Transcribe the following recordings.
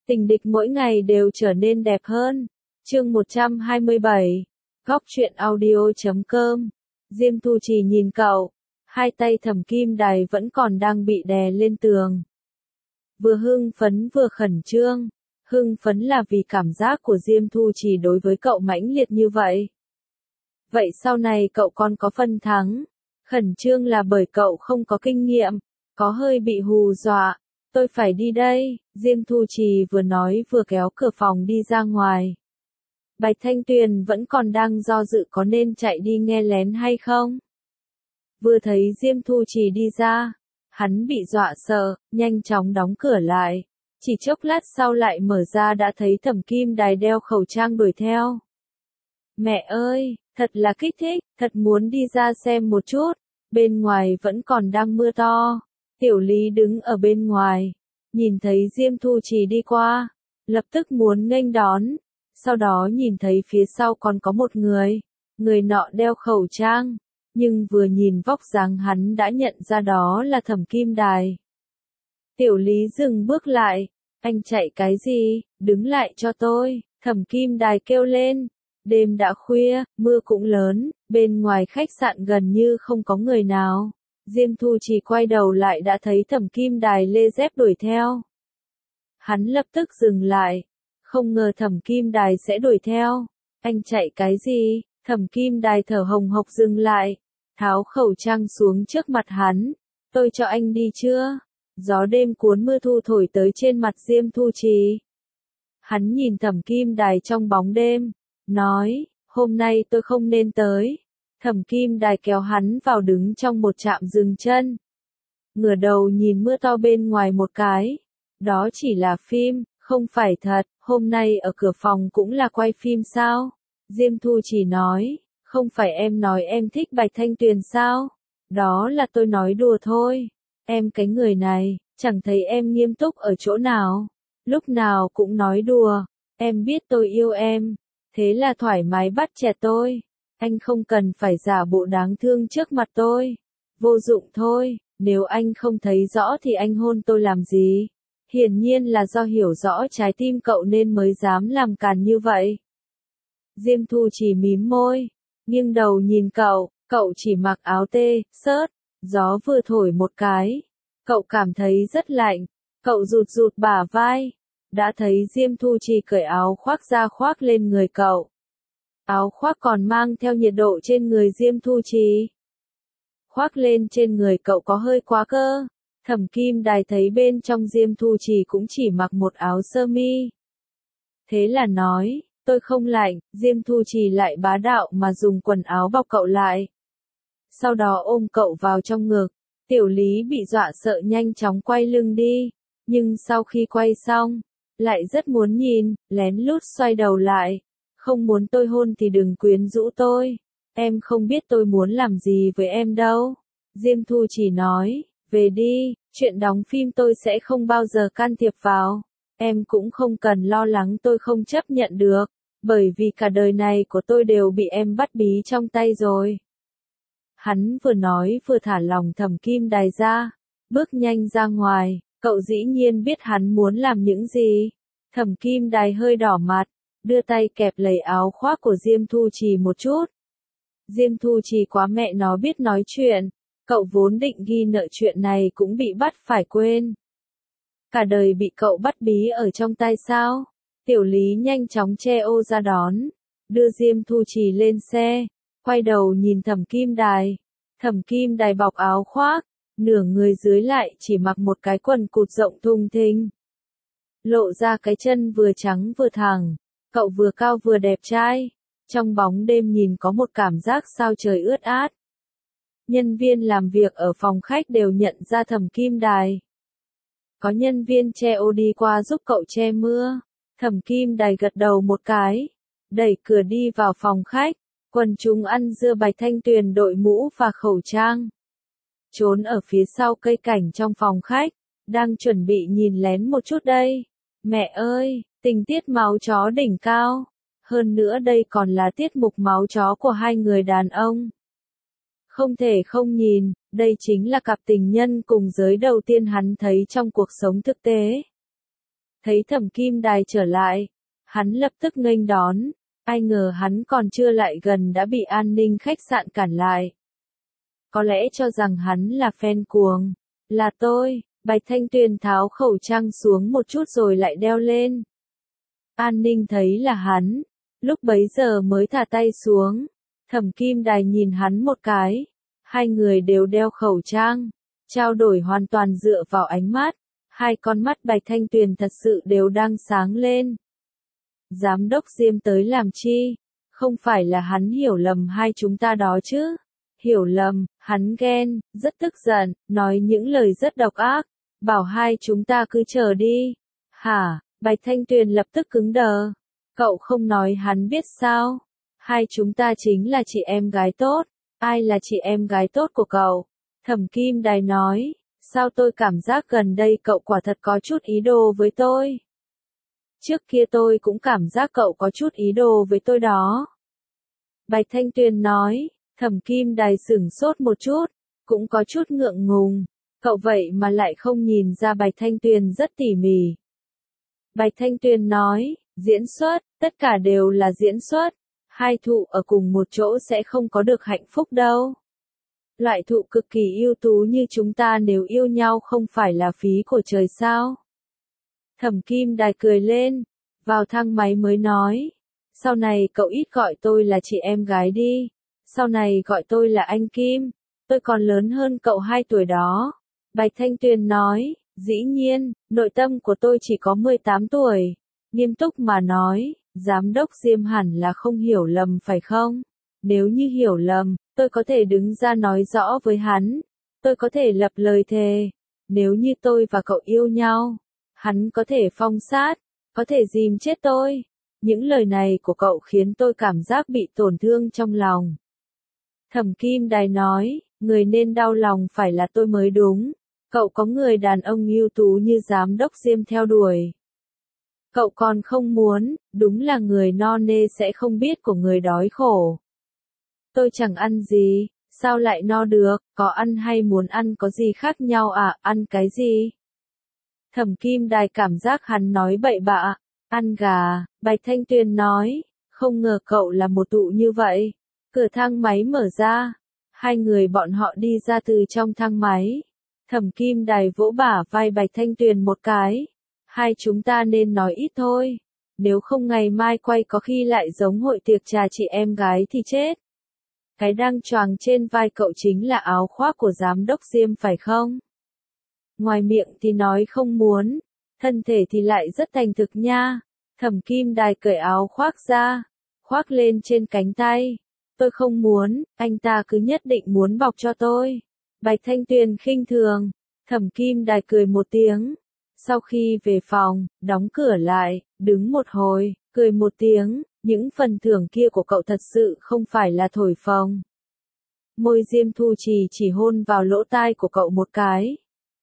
Tình địch mỗi ngày đều trở nên đẹp hơn. Chương 127. Góc truyện audio.com. Diêm Thu Trì nhìn cậu, hai tay Thẩm Kim Đài vẫn còn đang bị đè lên tường. Vừa hưng phấn vừa khẩn trương. Hưng phấn là vì cảm giác của Diêm Thu Trì đối với cậu mãnh liệt như vậy. Vậy sau này cậu còn có phần thắng. Khẩn trương là bởi cậu không có kinh nghiệm, có hơi bị hù dọa. Tôi phải đi đây, Diêm Thu Trì vừa nói vừa kéo cửa phòng đi ra ngoài. Bạch Thanh Tuyền vẫn còn đang do dự có nên chạy đi nghe lén hay không. Vừa thấy Diêm Thu Trì đi ra, hắn bị dọa sợ, nhanh chóng đóng cửa lại. Chỉ chốc lát sau lại mở ra đã thấy Thẩm Kim Đài đeo khẩu trang đuổi theo. Mẹ ơi, thật là kích thích, thật muốn đi ra xem một chút. Bên ngoài vẫn còn đang mưa to. Tiểu Lý đứng ở bên ngoài, nhìn thấy Diêm Thu Trì đi qua, lập tức muốn nghênh đón. Sau đó nhìn thấy phía sau còn có một người nọ đeo khẩu trang, nhưng vừa nhìn vóc dáng hắn đã nhận ra đó là Thẩm Kim Đài. Tiểu Lý dừng bước lại, anh chạy cái gì, đứng lại cho tôi, Thẩm Kim Đài kêu lên. Đêm đã khuya, mưa cũng lớn, bên ngoài khách sạn gần như không có người nào. Diêm Thu Trì quay đầu lại đã thấy Thẩm Kim Đài lê dép đuổi theo. Hắn lập tức dừng lại, không ngờ Thẩm Kim Đài sẽ đuổi theo. Anh chạy cái gì? Thẩm Kim Đài thở hồng hộc dừng lại, tháo khẩu trang xuống trước mặt hắn. Tôi cho anh đi chưa? Gió đêm cuốn mưa thu thổi tới trên mặt Diêm Thu Trì. Hắn nhìn Thẩm Kim Đài trong bóng đêm, nói, hôm nay tôi không nên tới. Thẩm Kim Đài kéo hắn vào đứng trong một trạm dừng chân. Ngửa đầu nhìn mưa to bên ngoài một cái. Đó chỉ là phim, không phải thật, hôm nay ở cửa phòng cũng là quay phim sao? Diêm Thu Trì nói, không phải em nói em thích Bạch Thanh Tuyền sao? Đó là tôi nói đùa thôi. Em cái người này, chẳng thấy em nghiêm túc ở chỗ nào. Lúc nào cũng nói đùa, em biết tôi yêu em. Thế là thoải mái bắt chẹt tôi. Anh không cần phải giả bộ đáng thương trước mặt tôi. Vô dụng thôi, nếu anh không thấy rõ thì anh hôn tôi làm gì? Hiển nhiên là do hiểu rõ trái tim cậu nên mới dám làm càn như vậy. Diêm Thu Trì mím môi, nghiêng đầu nhìn cậu chỉ mặc áo tê, sớt, gió vừa thổi một cái. Cậu cảm thấy rất lạnh, cậu rụt rụt bả vai. Đã thấy Diêm Thu Trì cởi áo khoác ra khoác lên người cậu. Áo khoác còn mang theo nhiệt độ trên người Diêm Thu Trì. Khoác lên trên người cậu có hơi quá cơ. Thẩm Kim Đài thấy bên trong Diêm Thu Trì cũng chỉ mặc một áo sơ mi. Thế là nói, tôi không lạnh, Diêm Thu Trì lại bá đạo mà dùng quần áo bọc cậu lại. Sau đó ôm cậu vào trong ngực. Tiểu Lý bị dọa sợ nhanh chóng quay lưng đi. Nhưng sau khi quay xong, lại rất muốn nhìn, lén lút xoay đầu lại. Không muốn tôi hôn thì đừng quyến rũ tôi. Em không biết tôi muốn làm gì với em đâu. Diêm Thu Trì nói, về đi, chuyện đóng phim tôi sẽ không bao giờ can thiệp vào. Em cũng không cần lo lắng tôi không chấp nhận được, bởi vì cả đời này của tôi đều bị em bắt bí trong tay rồi. Hắn vừa nói vừa thả lòng Thẩm Kim Đài ra, bước nhanh ra ngoài, cậu dĩ nhiên biết hắn muốn làm những gì. Thẩm Kim Đài hơi đỏ mặt, đưa tay kẹp lấy áo khoác của Diêm Thu Trì một chút. Diêm Thu Trì quá mẹ nó biết nói chuyện, cậu vốn định ghi nợ chuyện này cũng bị bắt phải quên. Cả đời bị cậu bắt bí ở trong tay sao? Tiểu Lý nhanh chóng che ô ra đón, đưa Diêm Thu Trì lên xe, quay đầu nhìn Thẩm Kim Đài. Thẩm Kim Đài bọc áo khoác, nửa người dưới lại chỉ mặc một cái quần cụt rộng thùng thình. Lộ ra cái chân vừa trắng vừa thẳng, cậu vừa cao vừa đẹp trai. Trong bóng đêm nhìn có một cảm giác sao trời ướt át. Nhân viên làm việc ở phòng khách đều nhận ra Thẩm Kim Đài. Có nhân viên che ô đi qua giúp cậu che mưa. Thẩm Kim Đài gật đầu một cái, đẩy cửa đi vào phòng khách. Quần chúng ăn dưa Bạch Thanh Tuyền đội mũ và khẩu trang. Trốn ở phía sau cây cảnh trong phòng khách, đang chuẩn bị nhìn lén một chút đây. Mẹ ơi, tình tiết máu chó đỉnh cao. Hơn nữa đây còn là tiết mục máu chó của hai người đàn ông. Không thể không nhìn, đây chính là cặp tình nhân cùng giới đầu tiên hắn thấy trong cuộc sống thực tế. Thấy Thẩm Kim Đài trở lại, hắn lập tức nghênh đón, ai ngờ hắn còn chưa lại gần đã bị an ninh khách sạn cản lại. Có lẽ cho rằng hắn là fan cuồng. Là tôi, Bạch Thanh Tuyền tháo khẩu trang xuống một chút rồi lại đeo lên. An ninh thấy là hắn, lúc bấy giờ mới thả tay xuống. Thẩm Kim Đài nhìn hắn một cái, hai người đều đeo khẩu trang, trao đổi hoàn toàn dựa vào ánh mắt, hai con mắt Bạch Thanh Tuyền thật sự đều đang sáng lên. Giám đốc Diêm tới làm chi? Không phải là hắn hiểu lầm hai chúng ta đó chứ? Hiểu lầm, hắn ghen, rất tức giận, nói những lời rất độc ác, bảo hai chúng ta cứ chờ đi. Hả? Bạch Thanh Tuyền lập tức cứng đờ. Cậu không nói hắn biết sao? Hai chúng ta chính là chị em gái tốt. Ai là chị em gái tốt của cậu? Thẩm Kim Đài nói, sao tôi cảm giác gần đây cậu quả thật có chút ý đồ với tôi. Trước kia tôi cũng cảm giác cậu có chút ý đồ với tôi đó. Bạch Thanh Tuyền nói, Thẩm Kim Đài sửng sốt một chút, cũng có chút ngượng ngùng. Cậu vậy mà lại không nhìn ra Bạch Thanh Tuyền rất tỉ mỉ. Bạch Thanh Tuyền nói, diễn xuất, tất cả đều là diễn xuất. Hai thụ ở cùng một chỗ sẽ không có được hạnh phúc đâu. Loại thụ cực kỳ ưu tú như chúng ta nếu yêu nhau không phải là phí của trời sao? Thẩm Kim Đài cười lên, vào thang máy mới nói, sau này cậu ít gọi tôi là chị em gái đi, sau này gọi tôi là anh Kim, tôi còn lớn hơn cậu 2 tuổi đó. Bạch Thanh Tuyền nói, dĩ nhiên, nội tâm của tôi chỉ có 18 tuổi, nghiêm túc mà nói, giám đốc Diêm hẳn là không hiểu lầm phải không? Nếu như hiểu lầm, tôi có thể đứng ra nói rõ với hắn, tôi có thể lập lời thề, nếu như tôi và cậu yêu nhau, hắn có thể phong sát, có thể dìm chết tôi. Những lời này của cậu khiến tôi cảm giác bị tổn thương trong lòng. Thẩm Kim Đài nói, người nên đau lòng phải là tôi mới đúng. Cậu có người đàn ông ưu tú như giám đốc Diêm theo đuổi. Cậu còn không muốn, đúng là người no nê sẽ không biết của người đói khổ. Tôi chẳng ăn gì, sao lại no được, có ăn hay muốn ăn có gì khác nhau à, ăn cái gì? Thẩm Kim Đài cảm giác hắn nói bậy bạ, ăn gà, Bạch Thanh Tuyền nói, không ngờ cậu là một tụ như vậy. Cửa thang máy mở ra, hai người bọn họ đi ra từ trong thang máy. Thẩm Kim Đài vỗ bả vai Bạch Thanh Tuyền một cái. Hai chúng ta nên nói ít thôi, nếu không ngày mai quay có khi lại giống hội tiệc trà chị em gái thì chết. Cái đang choàng trên vai cậu chính là áo khoác của giám đốc Diêm phải không? Ngoài miệng thì nói không muốn, thân thể thì lại rất thành thực nha. Thẩm Kim Đài cởi áo khoác ra, khoác lên trên cánh tay. Tôi không muốn, anh ta cứ nhất định muốn bọc cho tôi. Bạch Thanh Tuyền khinh thường, Thẩm Kim Đài cười một tiếng. Sau khi về phòng, đóng cửa lại, đứng một hồi, cười một tiếng, những phần thưởng kia của cậu thật sự không phải là thổi phồng. Môi Diêm Thu chỉ hôn vào lỗ tai của cậu một cái.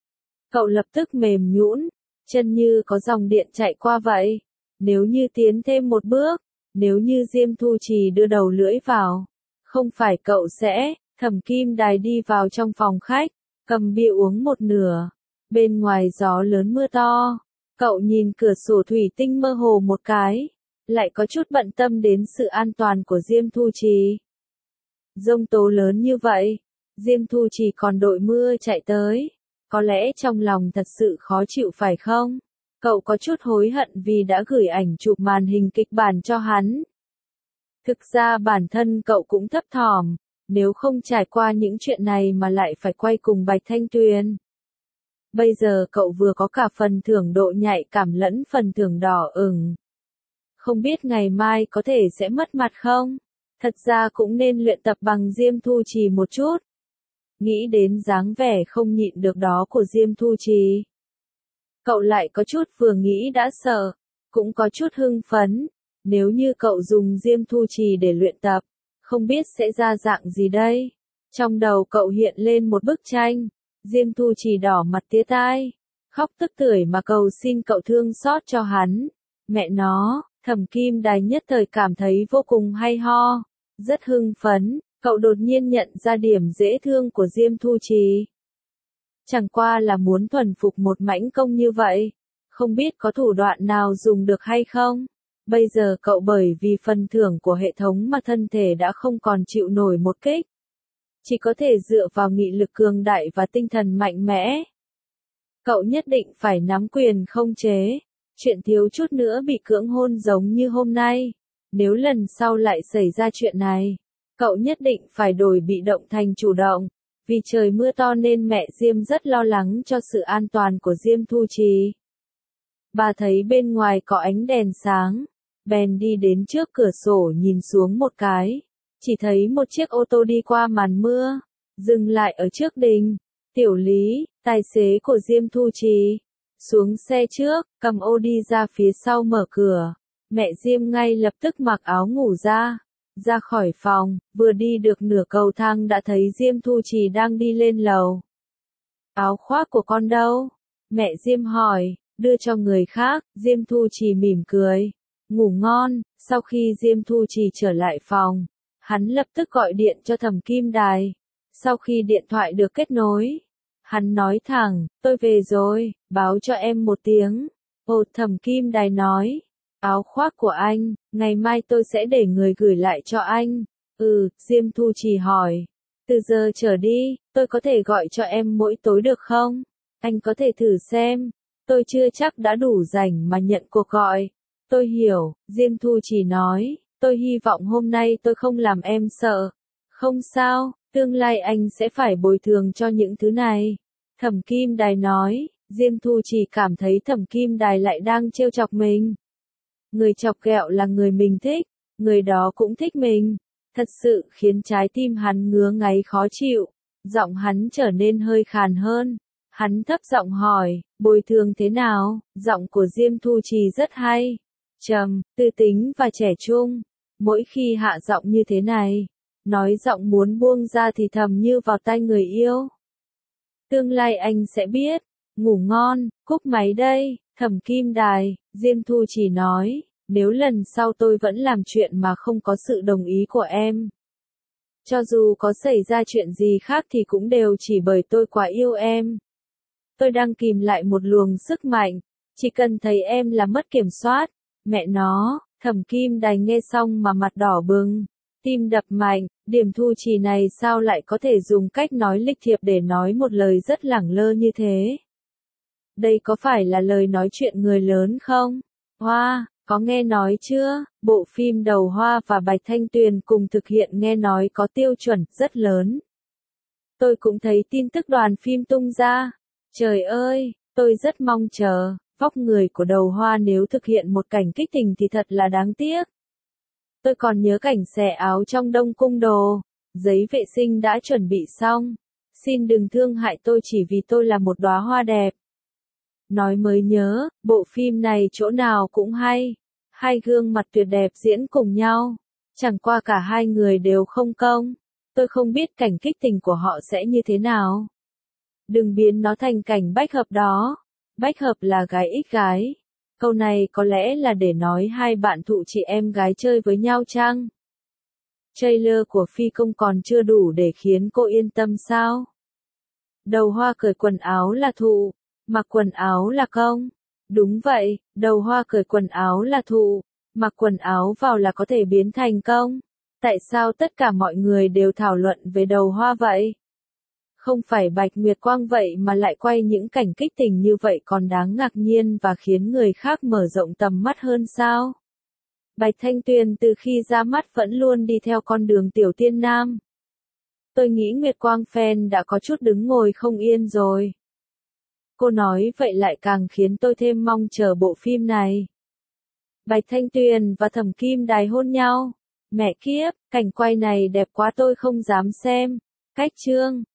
Cậu lập tức mềm nhũn, chân như có dòng điện chạy qua vậy. Nếu như tiến thêm một bước, nếu như Diêm Thu Trì đưa đầu lưỡi vào, không phải cậu sẽ, Thẩm Kim Đài đi vào trong phòng khách, cầm bia uống một nửa. Bên ngoài gió lớn mưa to, cậu nhìn cửa sổ thủy tinh mơ hồ một cái, lại có chút bận tâm đến sự an toàn của Diêm Thu Trì. Giông tố lớn như vậy, Diêm Thu Trì còn đội mưa chạy tới, có lẽ trong lòng thật sự khó chịu phải không? Cậu có chút hối hận vì đã gửi ảnh chụp màn hình kịch bản cho hắn. Thực ra bản thân cậu cũng thấp thỏm, nếu không trải qua những chuyện này mà lại phải quay cùng Bạch Thanh Tuyền. Bây giờ cậu vừa có cả phần thưởng độ nhạy cảm lẫn phần thưởng đỏ ửng. Không biết ngày mai có thể sẽ mất mặt không? Thật ra cũng nên luyện tập bằng Diêm Thu Trì một chút. Nghĩ đến dáng vẻ không nhịn được đó của Diêm Thu Trì. Cậu lại có chút vừa nghĩ đã sợ, cũng có chút hưng phấn. Nếu như cậu dùng Diêm Thu Trì để luyện tập, không biết sẽ ra dạng gì đây? Trong đầu cậu hiện lên một bức tranh. Diêm Thu Trì đỏ mặt tía tai, khóc tức tưởi mà cầu xin cậu thương xót cho hắn. Mẹ nó, Thẩm Kim Đài nhất thời cảm thấy vô cùng hay ho, rất hưng phấn, cậu đột nhiên nhận ra điểm dễ thương của Diêm Thu Trì. Chẳng qua là muốn thuần phục một mãnh công như vậy, Không biết có thủ đoạn nào dùng được hay không? Bây giờ cậu bởi vì phần thưởng của hệ thống mà thân thể đã không còn chịu nổi một kích. Chỉ có thể dựa vào nghị lực cường đại và tinh thần mạnh mẽ. Cậu nhất định phải nắm quyền không chế. Chuyện thiếu chút nữa bị cưỡng hôn giống như hôm nay. Nếu lần sau lại xảy ra chuyện này, cậu nhất định phải đổi bị động thành chủ động. Vì trời mưa to nên mẹ Diêm rất lo lắng cho sự an toàn của Diêm Thu Trì. Bà thấy bên ngoài có ánh đèn sáng, bèn đi đến trước cửa sổ nhìn xuống một cái. Chỉ thấy một chiếc ô tô đi qua màn mưa, dừng lại ở trước đình. Tiểu Lý, tài xế của Diêm Thu Trì, xuống xe trước, cầm ô đi ra phía sau mở cửa. Mẹ Diêm ngay lập tức mặc áo ngủ ra khỏi phòng, vừa đi được nửa cầu thang đã thấy Diêm Thu Trì đang đi lên lầu. Áo khoác của con đâu? Mẹ Diêm hỏi, đưa cho người khác. Diêm Thu Trì mỉm cười, ngủ ngon. Sau khi Diêm Thu Trì trở lại phòng, hắn lập tức gọi điện cho Thẩm Kim Đài. Sau khi điện thoại được kết nối, hắn nói thẳng, tôi về rồi, báo cho em một tiếng. Ồ, Thẩm Kim Đài nói, áo khoác của anh, ngày mai tôi sẽ để người gửi lại cho anh. Diêm Thu Trì hỏi, từ giờ trở đi, tôi có thể gọi cho em mỗi tối được không? Anh có thể thử xem, tôi chưa chắc đã đủ rảnh mà nhận cuộc gọi. Tôi hiểu, Diêm Thu Trì nói, tôi hy vọng hôm nay tôi không làm em sợ. Không sao, tương lai anh sẽ phải bồi thường cho những thứ này. Thẩm Kim Đài nói, Diêm Thu Trì cảm thấy Thẩm Kim Đài lại đang trêu chọc mình. Người chọc ghẹo là người mình thích, người đó cũng thích mình. Thật sự khiến trái tim hắn ngứa ngáy khó chịu. Giọng hắn trở nên hơi khàn hơn. Hắn thấp giọng hỏi, bồi thường thế nào? Giọng của Diêm Thu Trì rất hay, trầm, tư tính và trẻ trung. Mỗi khi hạ giọng như thế này, nói giọng muốn buông ra thì thầm như vào tai người yêu. Tương lai anh sẽ biết. Ngủ ngon, cúp máy đây. Thẩm Kim Đài, Diêm Thu Trì nói, nếu lần sau tôi vẫn làm chuyện mà không có sự đồng ý của em, cho dù có xảy ra chuyện gì khác thì cũng đều chỉ bởi tôi quá yêu em. Tôi đang kìm lại một luồng sức mạnh, chỉ cần thấy em là mất kiểm soát. Mẹ nó, Thẩm Kim Đài nghe xong mà mặt đỏ bừng, tim đập mạnh. Điểm Thu Trì này sao lại có thể dùng cách nói lịch thiệp để nói một lời rất lẳng lơ như thế? Đây có phải là lời nói chuyện người lớn không? Hoa, có nghe nói chưa? Bộ phim Đầu Hoa và Bạch Thanh Tuyền cùng thực hiện nghe nói có tiêu chuẩn rất lớn. Tôi cũng thấy tin tức đoàn phim tung ra. Trời ơi, tôi rất mong chờ. Vóc người của Đầu Hoa nếu thực hiện một cảnh kích tình thì thật là đáng tiếc. Tôi còn nhớ cảnh xẻ áo trong Đông Cung đồ. Giấy vệ sinh đã chuẩn bị xong. Xin đừng thương hại tôi chỉ vì tôi là một đóa hoa đẹp. Nói mới nhớ, bộ phim này chỗ nào cũng hay. Hai gương mặt tuyệt đẹp diễn cùng nhau. Chẳng qua cả hai người đều không công. Tôi không biết cảnh kích tình của họ sẽ như thế nào. Đừng biến nó thành cảnh bách hợp đó. Bách hợp là gái ích gái. Câu này có lẽ là để nói hai bạn thụ chị em gái chơi với nhau chăng? Trailer của Phi Công còn chưa đủ để khiến cô yên tâm sao? Đầu Hoa cởi quần áo là thụ, mặc quần áo là công. Đúng vậy, Đầu Hoa cởi quần áo là thụ, mặc quần áo vào là có thể biến thành công. Tại sao tất cả mọi người đều thảo luận về Đầu Hoa vậy? Không phải Bạch Nguyệt Quang vậy mà lại quay những cảnh kích tình như vậy còn đáng ngạc nhiên và khiến người khác mở rộng tầm mắt hơn sao? Bạch Thanh Tuyền từ khi ra mắt vẫn luôn đi theo con đường tiểu tiên nam. Tôi nghĩ Nguyệt Quang fan đã có chút đứng ngồi không yên rồi. Cô nói vậy lại càng khiến tôi thêm mong chờ bộ phim này. Bạch Thanh Tuyền và Thẩm Kim Đài hôn nhau. Mẹ kiếp, cảnh quay này đẹp quá tôi không dám xem. Cách chương